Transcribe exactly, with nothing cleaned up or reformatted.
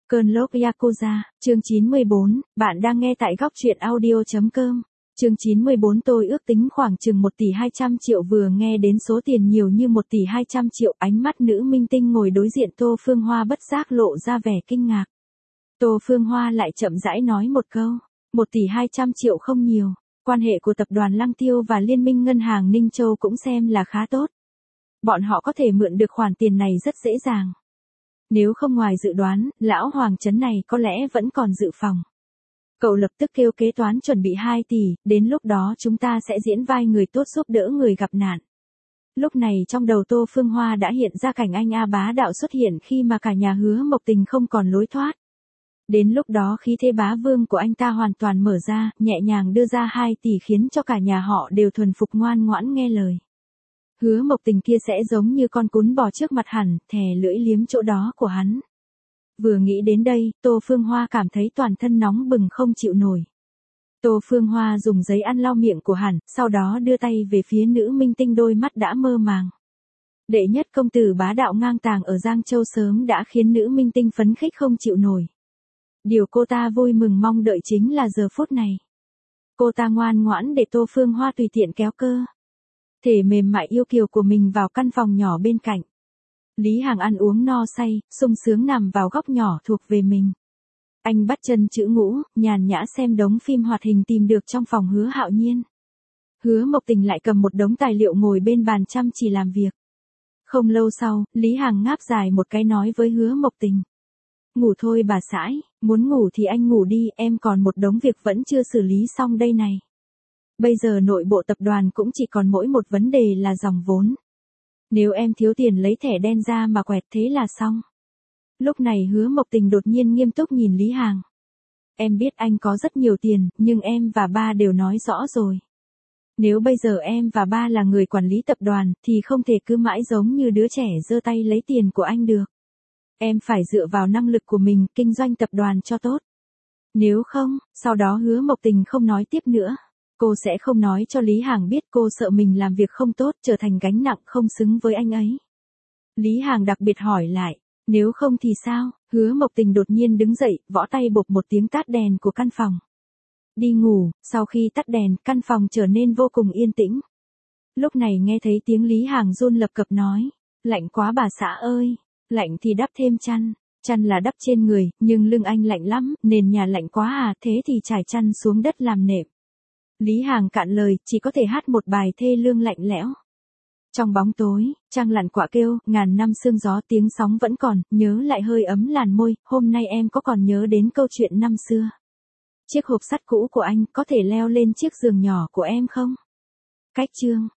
Cơn lốc Yakuza, chương chín mươi bốn, bạn đang nghe tại góc truyện audio.com. Chương chín mươi bốn tôi ước tính khoảng chừng một tỷ hai trăm triệu vừa nghe đến số tiền nhiều như một tỷ hai trăm triệu ánh mắt nữ minh tinh ngồi đối diện Tô Phương Hoa bất giác lộ ra vẻ kinh ngạc. Tô Phương Hoa lại chậm rãi nói một câu, một tỷ hai trăm triệu không nhiều, quan hệ của tập đoàn Lăng Tiêu và Liên minh Ngân hàng Ninh Châu cũng xem là khá tốt. Bọn họ có thể mượn được khoản tiền này rất dễ dàng. Nếu không ngoài dự đoán, lão Hoàng Trấn này có lẽ vẫn còn dự phòng. Cậu lập tức kêu kế toán chuẩn bị hai tỷ, đến lúc đó chúng ta sẽ diễn vai người tốt giúp đỡ người gặp nạn. Lúc này trong đầu Tô Phương Hoa đã hiện ra cảnh anh A bá đạo xuất hiện khi mà cả nhà Hứa Mộc Tình không còn lối thoát. Đến lúc đó khí thế bá vương của anh ta hoàn toàn mở ra, nhẹ nhàng đưa ra hai tỷ khiến cho cả nhà họ đều thuần phục ngoan ngoãn nghe lời. Hứa Mộc Tình kia sẽ giống như con cún bò trước mặt hẳn, thè lưỡi liếm chỗ đó của hắn. Vừa nghĩ đến đây, Tô Phương Hoa cảm thấy toàn thân nóng bừng không chịu nổi. Tô Phương Hoa dùng giấy ăn lau miệng của hẳn, sau đó đưa tay về phía nữ minh tinh đôi mắt đã mơ màng. Đệ nhất công tử bá đạo ngang tàng ở Giang Châu sớm đã khiến nữ minh tinh phấn khích không chịu nổi. Điều cô ta vui mừng mong đợi chính là giờ phút này. Cô ta ngoan ngoãn để Tô Phương Hoa tùy tiện kéo cơ thể mềm mại yêu kiều của mình vào căn phòng nhỏ bên cạnh. Lý Hàng ăn uống no say, sung sướng nằm vào góc nhỏ thuộc về mình. Anh bắt chân chữ ngũ, nhàn nhã xem đống phim hoạt hình tìm được trong phòng Hứa Hạo Nhiên. Hứa Mộc Tình lại cầm một đống tài liệu ngồi bên bàn chăm chỉ làm việc. Không lâu sau, Lý Hàng ngáp dài một cái nói với Hứa Mộc Tình. Ngủ thôi bà sãi, muốn ngủ thì anh ngủ đi, em còn một đống việc vẫn chưa xử lý xong đây này. Bây giờ nội bộ tập đoàn cũng chỉ còn mỗi một vấn đề là dòng vốn. Nếu em thiếu tiền lấy thẻ đen ra mà quẹt thế là xong. Lúc này Hứa Mộc Tình đột nhiên nghiêm túc nhìn Lý Hàng. Em biết anh có rất nhiều tiền, nhưng em và ba đều nói rõ rồi. Nếu bây giờ em và ba là người quản lý tập đoàn, thì không thể cứ mãi giống như đứa trẻ giơ tay lấy tiền của anh được. Em phải dựa vào năng lực của mình, kinh doanh tập đoàn cho tốt. Nếu không, sau đó Hứa Mộc Tình không nói tiếp nữa. Cô sẽ không nói cho Lý Hàng biết cô sợ mình làm việc không tốt, trở thành gánh nặng không xứng với anh ấy. Lý Hàng đặc biệt hỏi lại, nếu không thì sao? Hứa Mộc Tình đột nhiên đứng dậy, võ tay bộp một tiếng tắt đèn của căn phòng. Đi ngủ, sau khi tắt đèn, căn phòng trở nên vô cùng yên tĩnh. Lúc này nghe thấy tiếng Lý Hàng run lập cập nói, lạnh quá bà xã ơi, lạnh thì đắp thêm chăn. Chăn là đắp trên người, nhưng lưng anh lạnh lắm, nền nhà lạnh quá à, thế thì trải chăn xuống đất làm nệm. Lý Hàng cạn lời, chỉ có thể hát một bài thê lương lạnh lẽo. Trong bóng tối, trăng lặn quạ kêu, ngàn năm sương gió tiếng sóng vẫn còn, nhớ lại hơi ấm làn môi, hôm nay em có còn nhớ đến câu chuyện năm xưa. Chiếc hộp sắt cũ của anh có thể leo lên chiếc giường nhỏ của em không? Cách chương.